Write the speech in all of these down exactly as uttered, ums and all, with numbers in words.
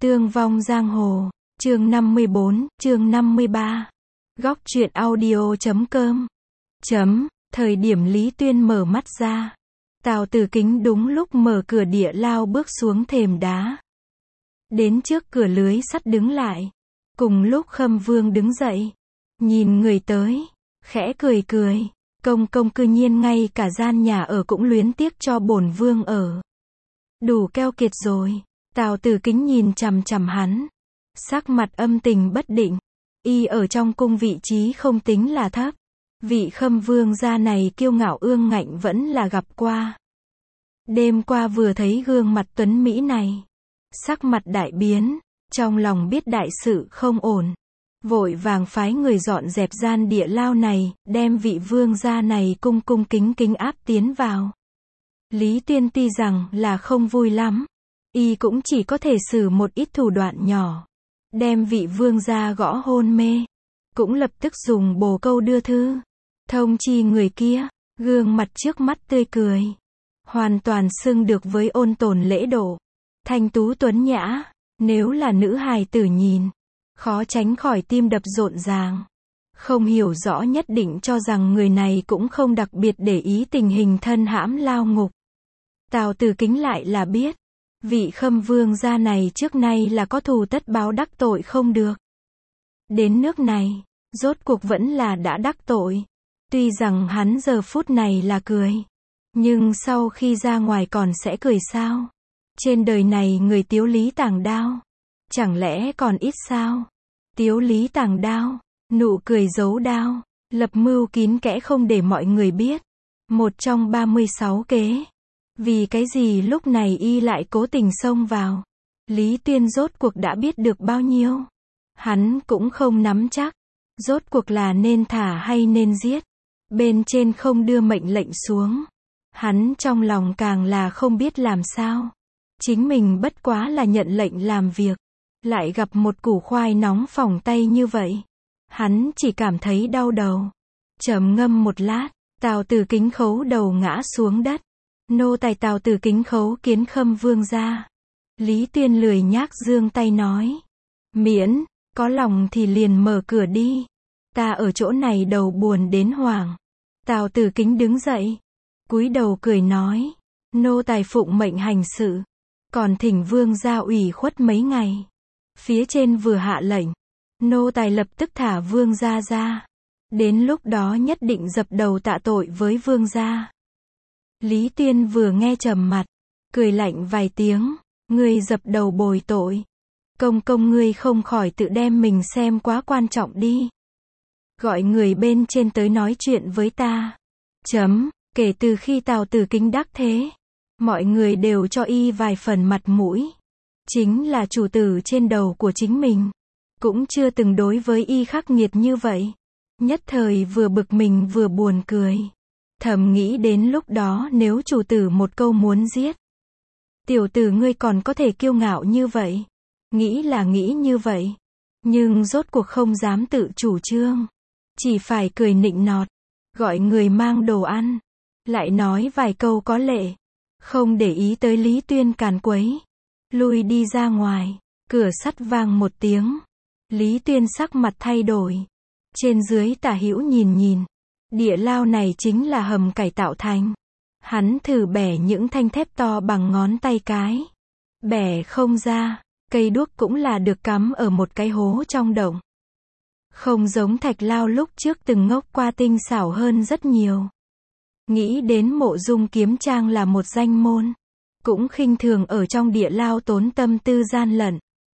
Tương vong giang hồ, chương năm mươi bốn, chương năm mươi ba. Góc truyện audio chấm com. Chấm, thời điểm Lý Tuyên mở mắt ra. Tào Tử Kính đúng lúc mở cửa địa lao bước xuống thềm đá. Đến trước cửa lưới sắt đứng lại. Cùng lúc Khâm Vương đứng dậy. Nhìn người tới. Khẽ cười cười. Công công cư nhiên ngay cả gian nhà ở cũng luyến tiếc cho bổn vương ở. Đủ keo kiệt rồi. Tào Tử Kính nhìn chằm chằm hắn. Sắc mặt âm tình bất định. Y ở trong cung vị trí không tính là thấp. Vị Khâm Vương gia này kiêu ngạo ương ngạnh vẫn là gặp qua. Đêm qua vừa thấy gương mặt tuấn Mỹ này. Sắc mặt đại biến. Trong lòng biết đại sự không ổn. Vội vàng phái người dọn dẹp gian địa lao này. Đem vị vương gia này cung cung kính kính áp tiến vào. Lý Tuyên tuy rằng là không vui lắm. Y cũng chỉ có thể sử một ít thủ đoạn nhỏ. Đem vị vương gia gõ hôn mê. Cũng lập tức dùng bồ câu đưa thư. Thông chi người kia. Gương mặt trước mắt tươi cười. Hoàn toàn xưng được với ôn tồn lễ độ. Thanh tú tuấn nhã. Nếu là nữ hài tử nhìn. Khó tránh khỏi tim đập rộn ràng. Không hiểu rõ nhất định cho rằng người này cũng không đặc biệt để ý tình hình thân hãm lao ngục. Tào Tử Kính lại là biết. Vị Khâm Vương gia này trước nay là có thù tất báo đắc tội không được. Đến nước này, rốt cuộc vẫn là đã đắc tội. Tuy rằng hắn giờ phút này là cười. Nhưng sau khi ra ngoài còn sẽ cười sao? Trên đời này người tiếu lý tàng đao. Chẳng lẽ còn ít sao? Tiếu lý tàng đao, nụ cười giấu đao, lập mưu kín kẽ không để mọi người biết. Một trong ba mươi sáu kế. Vì cái gì lúc này y lại cố tình xông vào? Lý Tuyên rốt cuộc đã biết được bao nhiêu? Hắn cũng không nắm chắc. Rốt cuộc là nên thả hay nên giết? Bên trên không đưa mệnh lệnh xuống. Hắn trong lòng càng là không biết làm sao. Chính mình bất quá là nhận lệnh làm việc. Lại gặp một củ khoai nóng phỏng tay như vậy. Hắn chỉ cảm thấy đau đầu. Trầm ngâm một lát, Tào Tử Kính khấu đầu ngã xuống đất. Nô tài Tào Tử Kính khấu kiến Khâm Vương gia. Lý Tuyên lười nhác giương tay nói. Miễn, có lòng thì liền mở cửa đi. Ta ở chỗ này đầu buồn đến hoảng. Tào Tử Kính đứng dậy. Cúi đầu cười nói. Nô tài phụng mệnh hành sự. Còn thỉnh Vương gia ủy khuất mấy ngày. Phía trên vừa hạ lệnh. Nô tài lập tức thả Vương gia ra. Đến lúc đó nhất định dập đầu tạ tội với Vương gia. Lý Tuyên vừa nghe trầm mặt. Cười lạnh vài tiếng. Ngươi dập đầu bồi tội. Công công ngươi không khỏi tự đem mình xem quá quan trọng đi. Gọi người bên trên tới nói chuyện với ta. Chấm, kể từ khi Tào Tử Kính đắc thế. Mọi người đều cho y vài phần mặt mũi. Chính là chủ tử trên đầu của chính mình. Cũng chưa từng đối với y khắc nghiệt như vậy. Nhất thời vừa bực mình vừa buồn cười. Thầm nghĩ đến lúc đó nếu chủ tử một câu muốn giết. Tiểu tử ngươi còn có thể kiêu ngạo như vậy. Nghĩ là nghĩ như vậy. Nhưng rốt cuộc không dám tự chủ trương. Chỉ phải cười nịnh nọt. Gọi người mang đồ ăn. Lại nói vài câu có lệ. Không để ý tới Lý Tuyên càn quấy. Lui đi ra ngoài. Cửa sắt vang một tiếng. Lý Tuyên sắc mặt thay đổi. Trên dưới tả hữu nhìn nhìn. Địa lao này chính là hầm cải tạo thành. Hắn thử bẻ những thanh thép to bằng ngón tay cái. Bẻ không ra. Cây đuốc cũng là được cắm ở một cái hố trong động. Không giống thạch lao lúc trước từng ngốc qua tinh xảo hơn rất nhiều. Nghĩ đến Mộ Dung Kiếm Trang là một danh môn. Cũng khinh thường ở trong địa lao tốn tâm tư gian lận.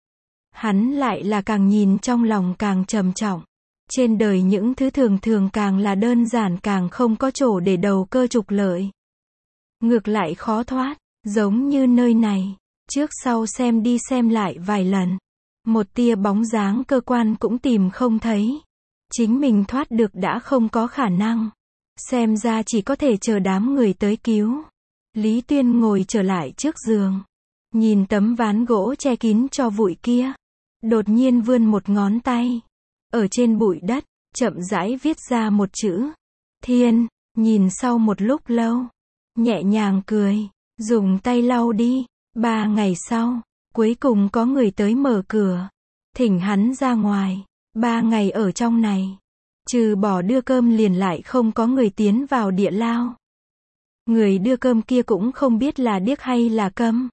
Hắn lại là càng nhìn trong lòng càng trầm trọng. Trên đời những thứ thường thường càng là đơn giản càng không có chỗ để đầu cơ trục lợi. Ngược lại khó thoát, giống như nơi này. Trước sau xem đi xem lại vài lần. Một tia bóng dáng cơ quan cũng tìm không thấy. Chính mình thoát được đã không có khả năng. Xem ra chỉ có thể chờ đám người tới cứu. Lý Tuyên ngồi trở lại trước giường. Nhìn tấm ván gỗ che kín cho bụi kia. Đột nhiên vươn một ngón tay. Ở trên bụi đất, chậm rãi viết ra một chữ. Thiên, nhìn sau một lúc lâu. Nhẹ nhàng cười. Dùng tay lau đi. Ba ngày sau, Cuối cùng có người tới mở cửa, thỉnh hắn ra ngoài. Ba ngày ở trong này, trừ bỏ đưa cơm liền lại không có người tiến vào địa lao. Người đưa cơm kia cũng không biết là điếc hay là câm.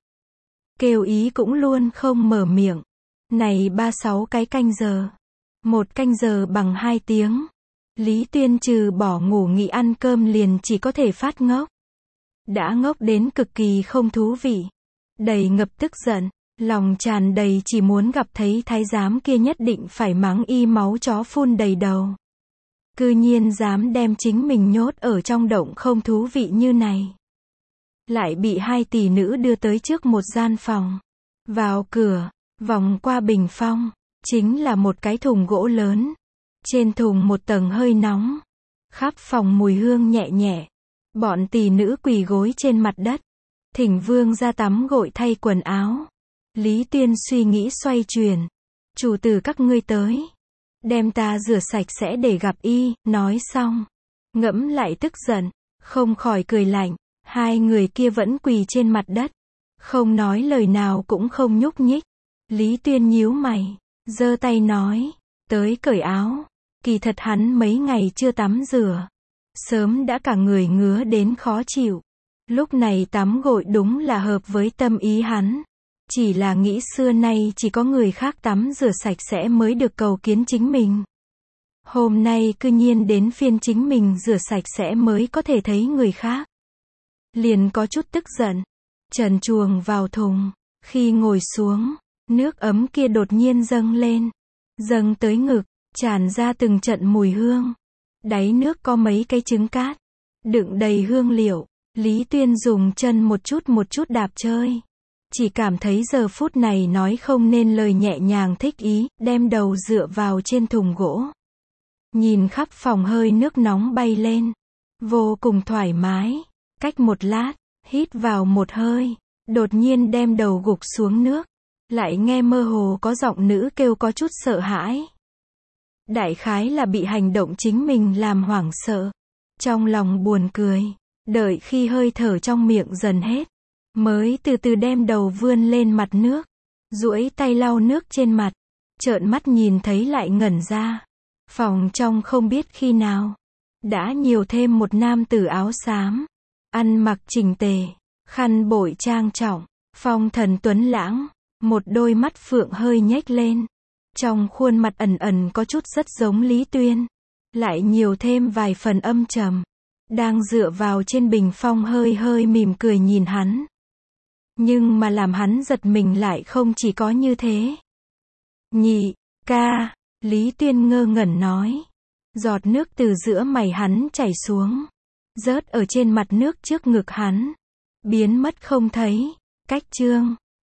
Kêu ý cũng luôn không mở miệng. Này ba sáu cái canh giờ. Một canh giờ bằng hai tiếng. Lý Tuyên trừ bỏ ngủ nghỉ ăn cơm liền chỉ có thể phát ngốc. Đã ngốc đến cực kỳ không thú vị. Đầy ngập tức giận. Lòng tràn đầy chỉ muốn gặp thấy thái giám kia nhất định phải mắng y máu chó phun đầy đầu. Cư nhiên dám đem chính mình nhốt ở trong động không thú vị như này. Lại bị hai tỷ nữ đưa tới trước một gian phòng. Vào cửa, vòng qua bình phong, chính là một cái thùng gỗ lớn. Trên thùng một tầng hơi nóng. Khắp phòng mùi hương nhẹ nhẹ. Bọn tỷ nữ quỳ gối trên mặt đất. Thỉnh vương ra tắm gội thay quần áo. Lý Tuyên suy nghĩ xoay chuyển. Chủ tử các ngươi tới. Đem ta rửa sạch sẽ để gặp y, nói xong. Ngẫm lại tức giận, không khỏi cười lạnh. Hai người kia vẫn quỳ trên mặt đất. Không nói lời nào cũng không nhúc nhích. Lý Tuyên nhíu mày, giơ tay nói, tới cởi áo. Kỳ thật hắn mấy ngày chưa tắm rửa. Sớm đã cả người ngứa đến khó chịu. Lúc này tắm gội đúng là hợp với tâm ý hắn. Chỉ là nghĩ xưa nay chỉ có người khác tắm rửa sạch sẽ mới được cầu kiến chính mình. Hôm nay cư nhiên đến phiên chính mình rửa sạch sẽ mới có thể thấy người khác. Liền có chút tức giận. Trần truồng vào thùng. Khi ngồi xuống, nước ấm kia đột nhiên dâng lên. Dâng tới ngực, tràn ra từng trận mùi hương. Đáy nước có mấy cái trứng cát. Đựng đầy hương liệu. Lý Tuyên dùng chân một chút một chút đạp chơi. Chỉ cảm thấy giờ phút này nói không nên lời nhẹ nhàng thích ý, đem đầu dựa vào trên thùng gỗ. Nhìn khắp phòng hơi nước nóng bay lên. Vô cùng thoải mái. Cách một lát, hít vào một hơi. Đột nhiên đem đầu gục xuống nước. Lại nghe mơ hồ có giọng nữ kêu có chút sợ hãi. Đại khái là bị hành động chính mình làm hoảng sợ. Trong lòng buồn cười. Đợi khi hơi thở trong miệng dần hết. Mới từ từ đem đầu vươn lên mặt nước. Duỗi tay lau nước trên mặt. Trợn mắt nhìn thấy lại ngẩn ra. Phòng trong không biết khi nào. Đã nhiều thêm một nam tử áo xám. Ăn mặc chỉnh tề. Khăn bội trang trọng. Phong thần tuấn lãng. Một đôi mắt phượng hơi nhếch lên. Trong khuôn mặt ẩn ẩn có chút rất giống Lý Tuyên. Lại nhiều thêm vài phần âm trầm. Đang dựa vào trên bình phong hơi hơi mỉm cười nhìn hắn. Nhưng mà làm hắn giật mình lại không chỉ có như thế. Nhị, ca, Lý Tuyên ngơ ngẩn nói. Giọt nước từ giữa mày hắn chảy xuống. Rớt ở trên mặt nước trước ngực hắn. Biến mất không thấy. Cách chương.